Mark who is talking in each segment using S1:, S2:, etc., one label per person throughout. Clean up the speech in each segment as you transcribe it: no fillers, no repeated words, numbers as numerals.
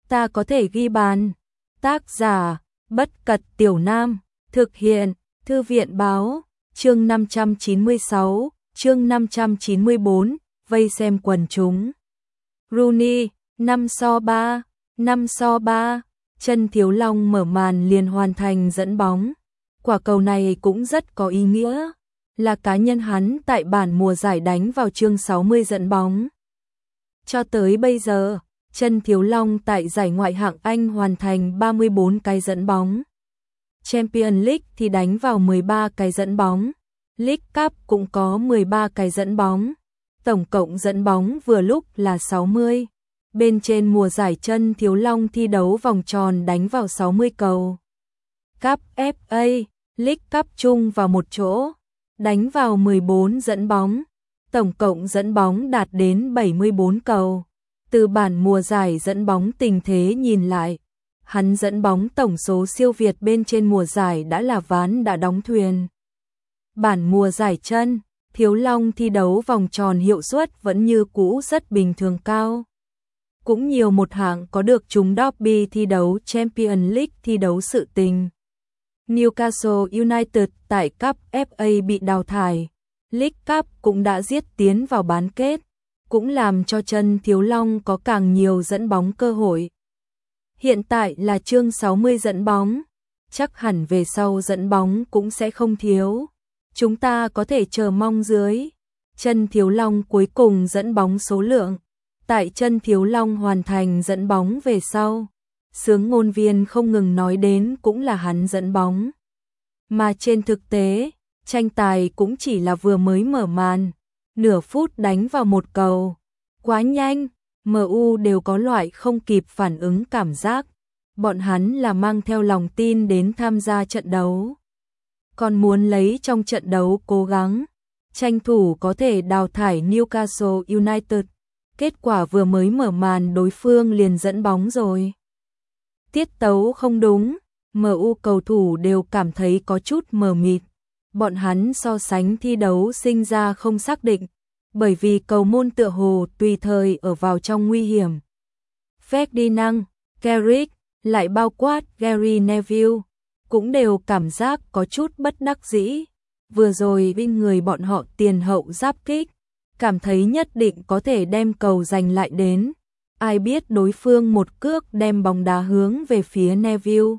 S1: ta có thể ghi bàn. Tác giả, Bất Cật Tiểu Nam, thực hiện, Thư viện Báo, chương 596, chương 594, vây xem quần chúng. Rooney, 5-3, 5-3, Chân Thiếu Long mở màn liền hoàn thành dẫn bóng. Quả cầu này cũng rất có ý nghĩa, là cá nhân hắn tại bản mùa giải đánh vào chương 60 dẫn bóng. Cho tới bây giờ, Chân Thiếu Long tại giải Ngoại hạng Anh hoàn thành 34 cái dẫn bóng. Champions League thì đánh vào 13 cái dẫn bóng. League Cup cũng có 13 cái dẫn bóng. Tổng cộng dẫn bóng vừa lúc là 60. Bên trên mùa giải Chân Thiếu Long thi đấu vòng tròn đánh vào 60 cầu. Cup FA, League Cup chung vào một chỗ, đánh vào 14 dẫn bóng. Tổng cộng dẫn bóng đạt đến 74 cầu. Từ bản mùa giải dẫn bóng tình thế nhìn lại, hắn dẫn bóng tổng số siêu việt bên trên mùa giải đã là ván đã đóng thuyền. Bản mùa giải Chân Thiếu Long thi đấu vòng tròn hiệu suất vẫn như cũ rất bình thường cao. Cũng nhiều một hạng có được trúng derby thi đấu Champions League thi đấu sự tình. Newcastle United tại Cup FA bị đào thải. League Cup cũng đã giết tiến vào bán kết, cũng làm cho Chân Thiếu Long có càng nhiều dẫn bóng cơ hội. Hiện tại là chương 60 dẫn bóng, chắc hẳn về sau dẫn bóng cũng sẽ không thiếu. Chúng ta có thể chờ mong dưới. Chân Thiếu Long cuối cùng dẫn bóng số lượng. Tại Chân Thiếu Long hoàn thành dẫn bóng về sau, sướng ngôn viên không ngừng nói đến cũng là hắn dẫn bóng. Mà trên thực tế, tranh tài cũng chỉ là vừa mới mở màn, nửa phút đánh vào một cầu. Quá nhanh, MU đều có loại không kịp phản ứng cảm giác. Bọn hắn là mang theo lòng tin đến tham gia trận đấu, còn muốn lấy trong trận đấu cố gắng, tranh thủ có thể đào thải Newcastle United. Kết quả vừa mới mở màn đối phương liền dẫn bóng rồi. Tiết tấu không đúng, MU cầu thủ đều cảm thấy có chút mờ mịt. Bọn hắn so sánh thi đấu sinh ra không xác định, bởi vì cầu môn tựa hồ tùy thời ở vào trong nguy hiểm. Ferdinand, Carrick, lại bao quát Gary Neville, cũng đều cảm giác có chút bất đắc dĩ. Vừa rồi bên người bọn họ tiền hậu giáp kích, cảm thấy nhất định có thể đem cầu giành lại đến. Ai biết đối phương một cước đem bóng đá hướng về phía Neville.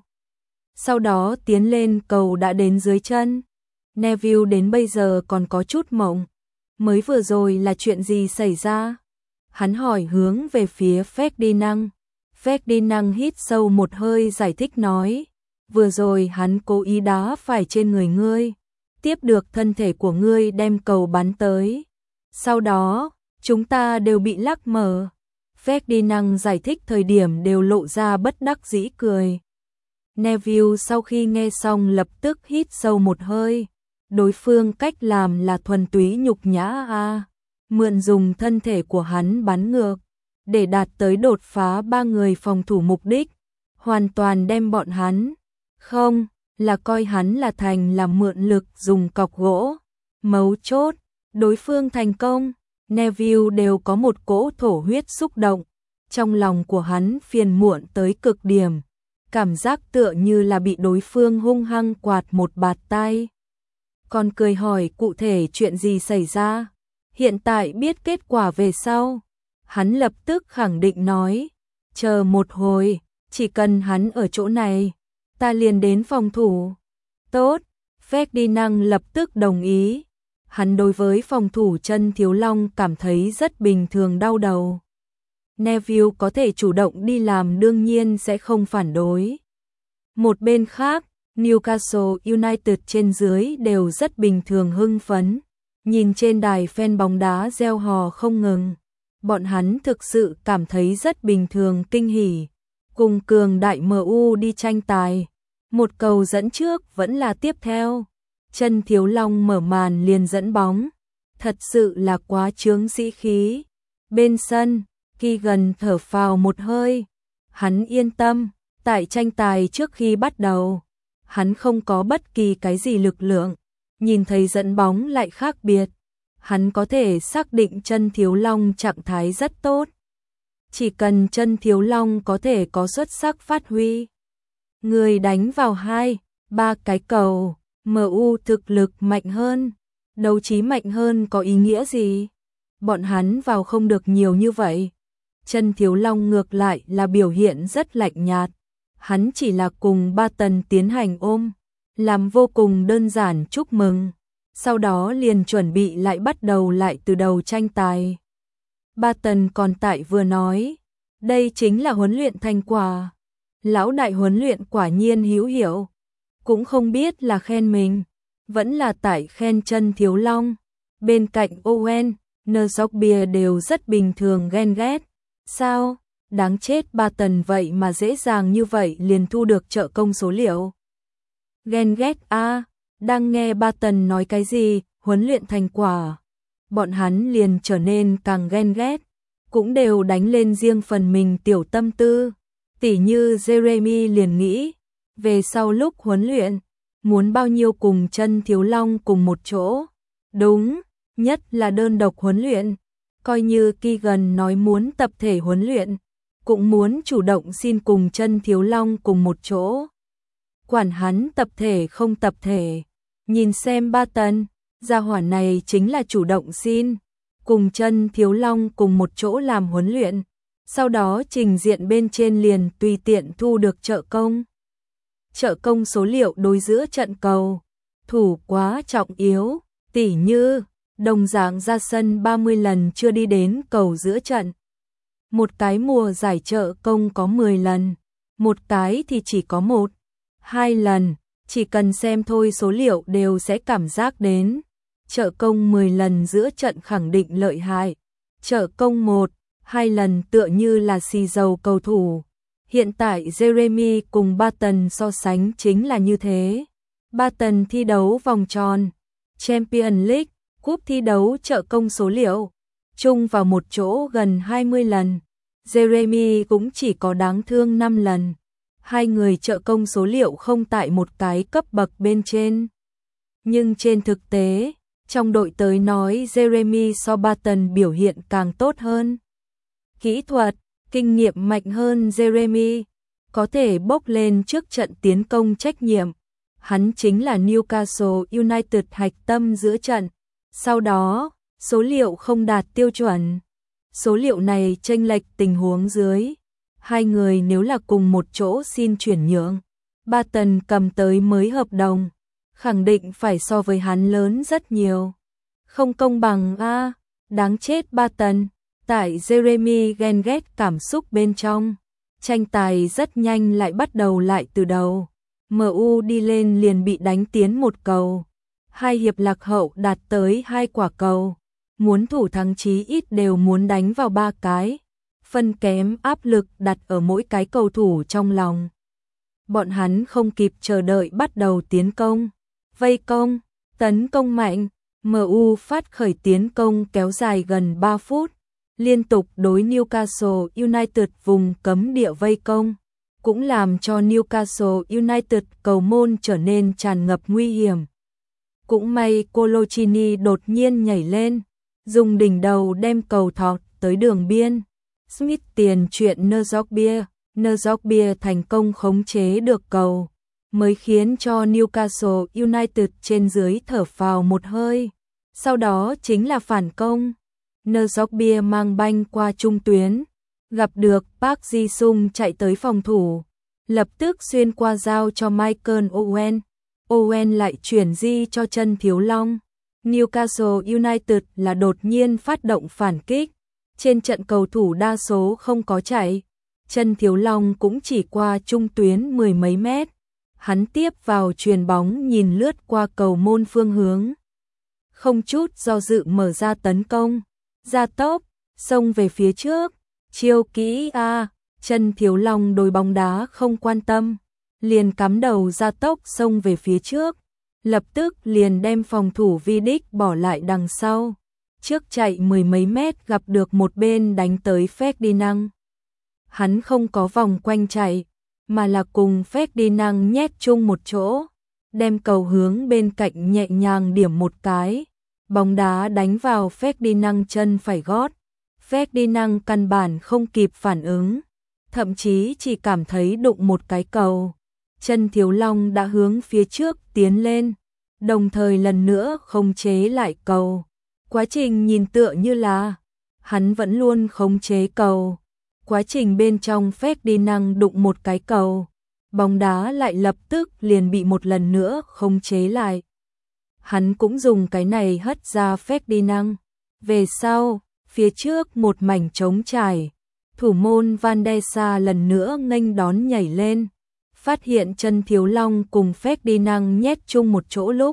S1: Sau đó tiến lên cầu đã đến dưới chân. Neville đến bây giờ còn có chút mộng. Mới vừa rồi là chuyện gì xảy ra? Hắn hỏi hướng về phía Ferdinand. Ferdinand hít sâu một hơi giải thích nói. Vừa rồi hắn cố ý đá phải trên người ngươi, tiếp được thân thể của ngươi đem cầu bắn tới. Sau đó, chúng ta đều bị lắc mở. Ferdinand giải thích thời điểm đều lộ ra bất đắc dĩ cười. Neville sau khi nghe xong lập tức hít sâu một hơi. Đối phương cách làm là thuần túy nhục nhã a. Mượn dùng thân thể của hắn bắn ngược, để đạt tới đột phá ba người phòng thủ mục đích. Hoàn toàn đem bọn hắn, không, là coi hắn là thành là mượn lực dùng cọc gỗ. Mấu chốt, đối phương thành công, Neville đều có một cỗ thổ huyết xúc động. Trong lòng của hắn phiền muộn tới cực điểm, cảm giác tựa như là bị đối phương hung hăng quạt một bạt tay. Còn cười hỏi cụ thể chuyện gì xảy ra. Hiện tại biết kết quả về sau, hắn lập tức khẳng định nói, chờ một hồi, chỉ cần hắn ở chỗ này, ta liền đến phòng thủ. Tốt, Ferdinand lập tức đồng ý. Hắn đối với phòng thủ Chân Thiếu Long cảm thấy rất bình thường đau đầu. Neville có thể chủ động đi làm đương nhiên sẽ không phản đối. Một bên khác, Newcastle United trên dưới đều rất bình thường hưng phấn. Nhìn trên đài fan bóng đá reo hò không ngừng. Bọn hắn thực sự cảm thấy rất bình thường kinh hỉ. Cùng cường đại MU đi tranh tài. Một cầu dẫn trước vẫn là tiếp theo. Chân Thiếu Long mở màn liền dẫn bóng. Thật sự là quá chướng sĩ khí. Bên sân, Keegan thở phào một hơi. Hắn yên tâm, tại tranh tài trước khi bắt đầu, hắn không có bất kỳ cái gì lực lượng. Nhìn thấy dẫn bóng lại khác biệt. Hắn có thể xác định Chân Thiếu Long trạng thái rất tốt. chỉ cần chân Thiếu Long có thể có xuất sắc phát huy. Người đánh vào 2, 3 cái cầu, MU thực lực mạnh hơn, đấu trí mạnh hơn có ý nghĩa gì? Bọn hắn vào không được nhiều như vậy. Chân Thiếu Long ngược lại là biểu hiện rất lạnh nhạt. Hắn chỉ là cùng Barton tiến hành ôm, làm vô cùng đơn giản chúc mừng. Sau đó liền chuẩn bị lại bắt đầu lại từ đầu tranh tài. Barton còn tại vừa nói, đây chính là huấn luyện thành quả. Lão đại huấn luyện quả nhiên hữu hiệu. Cũng không biết là khen mình, vẫn là tại khen chân Thiếu Long. Bên cạnh Owen, Nzogbia đều rất bình thường ghen ghét. Sao? Đáng chết Barton vậy mà dễ dàng như vậy liền thu được trợ công số liệu. Ghen ghét a, đang nghe Barton nói cái gì, huấn luyện thành quả. Bọn hắn liền trở nên càng ghen ghét, cũng đều đánh lên riêng phần mình tiểu tâm tư. Tỉ như Jeremy liền nghĩ, về sau lúc huấn luyện, muốn bao nhiêu cùng chân Thiếu Long cùng một chỗ. Đúng, nhất là đơn độc huấn luyện. Coi như Keegan nói muốn tập thể huấn luyện, cũng muốn chủ động xin cùng chân Thiếu Long cùng một chỗ. Quản hắn tập thể không tập thể, nhìn xem Barton, gia hỏa này chính là chủ động xin, cùng chân Thiếu Long cùng một chỗ làm huấn luyện, sau đó trình diện bên trên liền tùy tiện thu được trợ công. Trợ công số liệu đối giữa trận cầu, thủ quá trọng yếu, tỉ như đồng dạng ra sân 30 lần chưa đi đến cầu giữa trận. Một cái mùa giải trợ công có 10 lần, một cái thì chỉ có 1, 2 lần, chỉ cần xem thôi số liệu đều sẽ cảm giác đến. Trợ công 10 lần giữa trận khẳng định lợi hại, trợ công 1, 2 lần tựa như là xì dầu cầu thủ. Hiện tại Jeremy cùng Barton so sánh chính là như thế. Barton thi đấu vòng tròn, Champions League, cúp thi đấu trợ công số liệu, chung vào một chỗ gần 20 lần. Jeremy cũng chỉ có đáng thương 5 lần. Hai người trợ công số liệu không tại một cái cấp bậc bên trên. Nhưng trên thực tế, trong đội tới nói Jeremy so Barton biểu hiện càng tốt hơn. Kỹ thuật, kinh nghiệm mạnh hơn Jeremy, có thể bốc lên trước trận tiến công trách nhiệm. Hắn chính là Newcastle United hạch tâm giữa trận. Sau đó, số liệu không đạt tiêu chuẩn. Số liệu này chênh lệch tình huống dưới. Hai người nếu là cùng một chỗ xin chuyển nhượng, Barton cầm tới mới hợp đồng, khẳng định phải so với hắn lớn rất nhiều. Không công bằng a, đáng chết Barton. Tại Jeremy ghen ghét cảm xúc bên trong, tranh tài rất nhanh lại bắt đầu lại từ đầu. MU đi lên liền bị đánh tiến một cầu. 2 hiệp lạc hậu đạt tới 2 quả cầu. Muốn thủ thắng chí ít đều muốn đánh vào 3 cái. Phân kém áp lực đặt ở mỗi cái cầu thủ trong lòng. Bọn hắn không kịp chờ đợi bắt đầu tiến công. Vây công, tấn công mạnh. MU phát khởi tiến công kéo dài gần 3 phút. Liên tục đối Newcastle United vùng cấm địa vây công, cũng làm cho Newcastle United cầu môn trở nên tràn ngập nguy hiểm. Cũng may Coloccini đột nhiên nhảy lên, dùng đỉnh đầu đem cầu thọt tới đường biên. Smith tiền chuyện Nzogbia thành công khống chế được cầu, mới khiến cho Newcastle United trên dưới thở phào một hơi. Sau đó chính là phản công. Nzogbia mang banh qua trung tuyến, gặp được Park Ji-sung chạy tới phòng thủ, lập tức xuyên qua giao cho Michael Owen. Owen lại chuyển di cho chân Thiếu Long. Newcastle United là đột nhiên phát động phản kích. Trên trận cầu thủ đa số không có chạy. Chân Thiếu Long cũng chỉ qua trung tuyến 10 mấy mét. Hắn tiếp vào chuyền bóng nhìn lướt qua cầu môn phương hướng. Không chút do dự mở ra tấn công. Ra tốc, xông về phía trước. Chiêu kỹ a, chân Thiếu Long đối bóng đá không quan tâm. Liền cắm đầu ra tốc xông về phía trước. Lập tức liền đem phòng thủ Vidic bỏ lại đằng sau. Trước chạy 10 mấy mét gặp được một bên đánh tới Ferdinand. Hắn không có vòng quanh chạy, mà là cùng Ferdinand nhét chung một chỗ. Đem cầu hướng bên cạnh nhẹ nhàng điểm một cái. Bóng đá đánh vào Ferdinand chân phải gót. Ferdinand căn bản không kịp phản ứng, thậm chí chỉ cảm thấy đụng một cái cầu. Chân Thiếu Long đã hướng phía trước tiến lên, đồng thời lần nữa khống chế lại cầu. Quá trình nhìn tựa như là hắn vẫn luôn khống chế cầu. Quá trình bên trong Ferdinand đụng một cái cầu, bóng đá lại lập tức liền bị một lần nữa khống chế lại. Hắn cũng dùng cái này hất ra Ferdinand. Về sau, phía trước một mảnh trống trải, thủ môn Van der Sar lần nữa nghênh đón nhảy lên, phát hiện Chân Thiếu Long cùng Ferdinand nhét chung một chỗ lúc.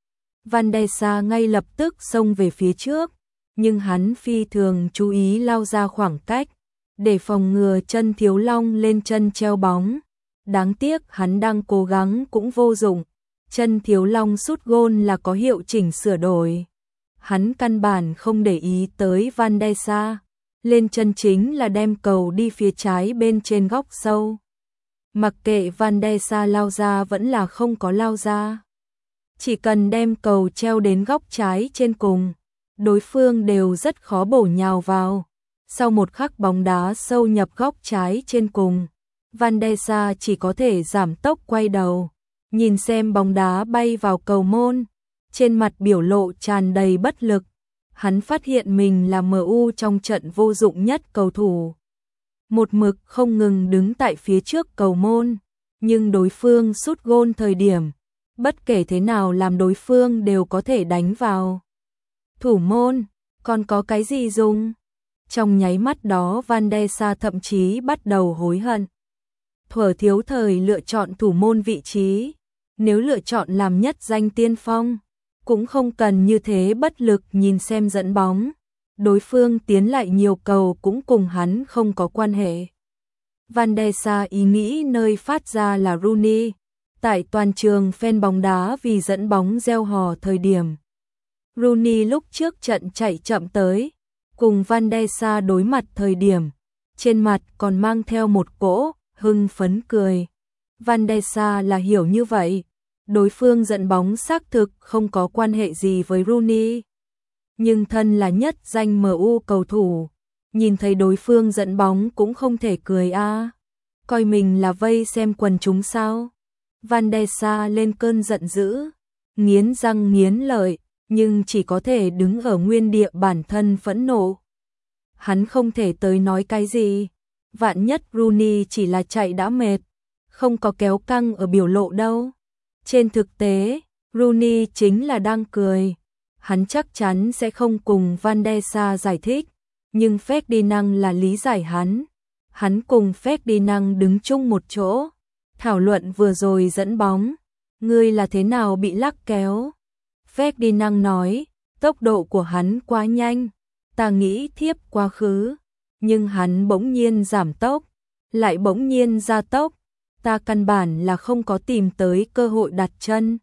S1: Van der Sar ngay lập tức xông về phía trước, nhưng hắn phi thường chú ý lao ra khoảng cách, để phòng ngừa Chân Thiếu Long lên chân treo bóng. Đáng tiếc hắn đang cố gắng cũng vô dụng, Chân Thiếu Long sút gôn là có hiệu chỉnh sửa đổi. Hắn căn bản không để ý tới Van der Sar, lên chân chính là đem cầu đi phía trái bên trên góc sâu. Mặc kệ Van der Sar lao ra vẫn là không có lao ra, chỉ cần đem cầu treo đến góc trái trên cùng, đối phương đều rất khó bổ nhào vào. Sau một khắc bóng đá sâu nhập góc trái trên cùng, Van der Sar chỉ có thể giảm tốc quay đầu, nhìn xem bóng đá bay vào cầu môn, trên mặt biểu lộ tràn đầy bất lực. Hắn phát hiện mình là MU trong trận vô dụng nhất cầu thủ. Một mực không ngừng đứng tại phía trước cầu môn, nhưng đối phương sút gôn thời điểm, bất kể thế nào làm đối phương đều có thể đánh vào. Thủ môn, còn có cái gì dùng? Trong nháy mắt đó Van der Sar thậm chí bắt đầu hối hận. Thuở thiếu thời lựa chọn thủ môn vị trí, nếu lựa chọn làm nhất danh tiên phong, cũng không cần như thế bất lực nhìn xem dẫn bóng. Đối phương tiến lại nhiều cầu cũng cùng hắn không có quan hệ. Van der Sar ý nghĩ nơi phát ra là Rooney. Tại toàn trường fan bóng đá vì dẫn bóng reo hò thời điểm, Rooney lúc trước trận chạy chậm tới, cùng Van der Sar đối mặt thời điểm, trên mặt còn mang theo một cỗ hưng phấn cười. Van der Sar là hiểu như vậy, đối phương dẫn bóng xác thực không có quan hệ gì với Rooney. Nhưng thân là nhất danh MU cầu thủ, nhìn thấy đối phương dẫn bóng cũng không thể cười a. Coi mình là vây xem quần chúng sao? Van der Sar lên cơn giận dữ, nghiến răng nghiến lợi, nhưng chỉ có thể đứng ở nguyên địa bản thân phẫn nộ. Hắn không thể tới nói cái gì, vạn nhất Rooney chỉ là chạy đã mệt, không có kéo căng ở biểu lộ đâu. Trên thực tế, Rooney chính là đang cười. Hắn chắc chắn sẽ không cùng Van der Sar giải thích, nhưng Ferdinand là lý giải hắn. Hắn cùng Ferdinand đứng chung một chỗ, thảo luận vừa rồi dẫn bóng. Ngươi là thế nào bị lắc kéo? Ferdinand nói, tốc độ của hắn quá nhanh, ta nghĩ thiếp quá khứ, nhưng hắn bỗng nhiên giảm tốc, lại bỗng nhiên gia tốc, ta căn bản là không có tìm tới cơ hội đặt chân.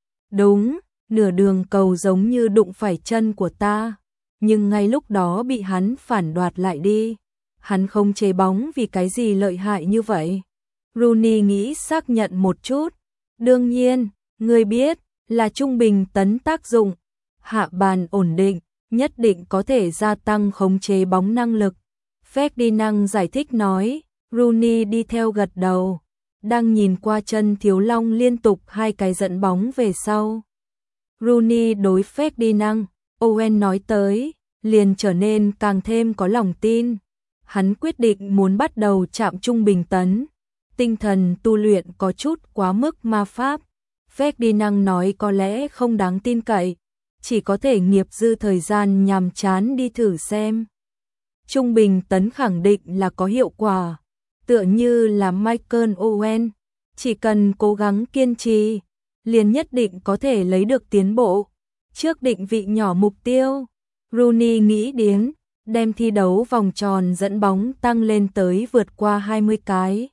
S1: Đúng, nửa đường cầu giống như đụng phải chân của ta, nhưng ngay lúc đó bị hắn phản đoạt lại đi. Hắn không chế bóng vì cái gì lợi hại như vậy? Rooney nghĩ xác nhận một chút. Đương nhiên, ngươi biết, là trung bình tấn tác dụng, hạ bàn ổn định, nhất định có thể gia tăng khống chế bóng năng lực. Ferdinand giải thích nói, Rooney đi theo gật đầu, đang nhìn qua Chân Thiếu Long liên tục hai cái dẫn bóng về sau. Rooney đối Ferdinand, Owen nói tới, liền trở nên càng thêm có lòng tin. Hắn quyết định muốn bắt đầu chạm trung bình tấn. Tinh thần tu luyện có chút quá mức ma pháp. Ferdinand nói có lẽ không đáng tin cậy, chỉ có thể nghiệp dư thời gian nhàm chán đi thử xem. Trung bình tấn khẳng định là có hiệu quả, tựa như là Michael Owen, chỉ cần cố gắng kiên trì, liền nhất định có thể lấy được tiến bộ. Trước định vị nhỏ mục tiêu, Rooney nghĩ đến đem thi đấu vòng tròn dẫn bóng tăng lên tới vượt qua 20 cái.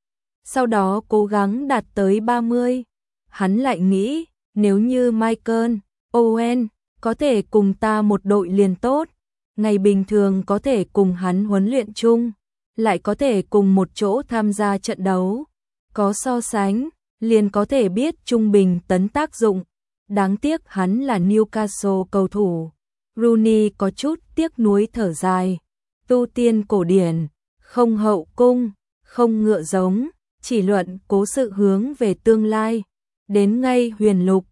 S1: Sau đó cố gắng đạt tới 30. Hắn lại nghĩ, nếu như Michael Owen có thể cùng ta một đội liền tốt, ngày bình thường có thể cùng hắn huấn luyện chung, lại có thể cùng một chỗ tham gia trận đấu. Có so sánh, liền có thể biết trung bình tấn tác dụng. Đáng tiếc hắn là Newcastle cầu thủ. Rooney có chút tiếc nuối thở dài. tu tiên cổ điển, không hậu cung, không ngựa giống, chỉ luận cố sự hướng về tương lai. Đến ngay huyền lục,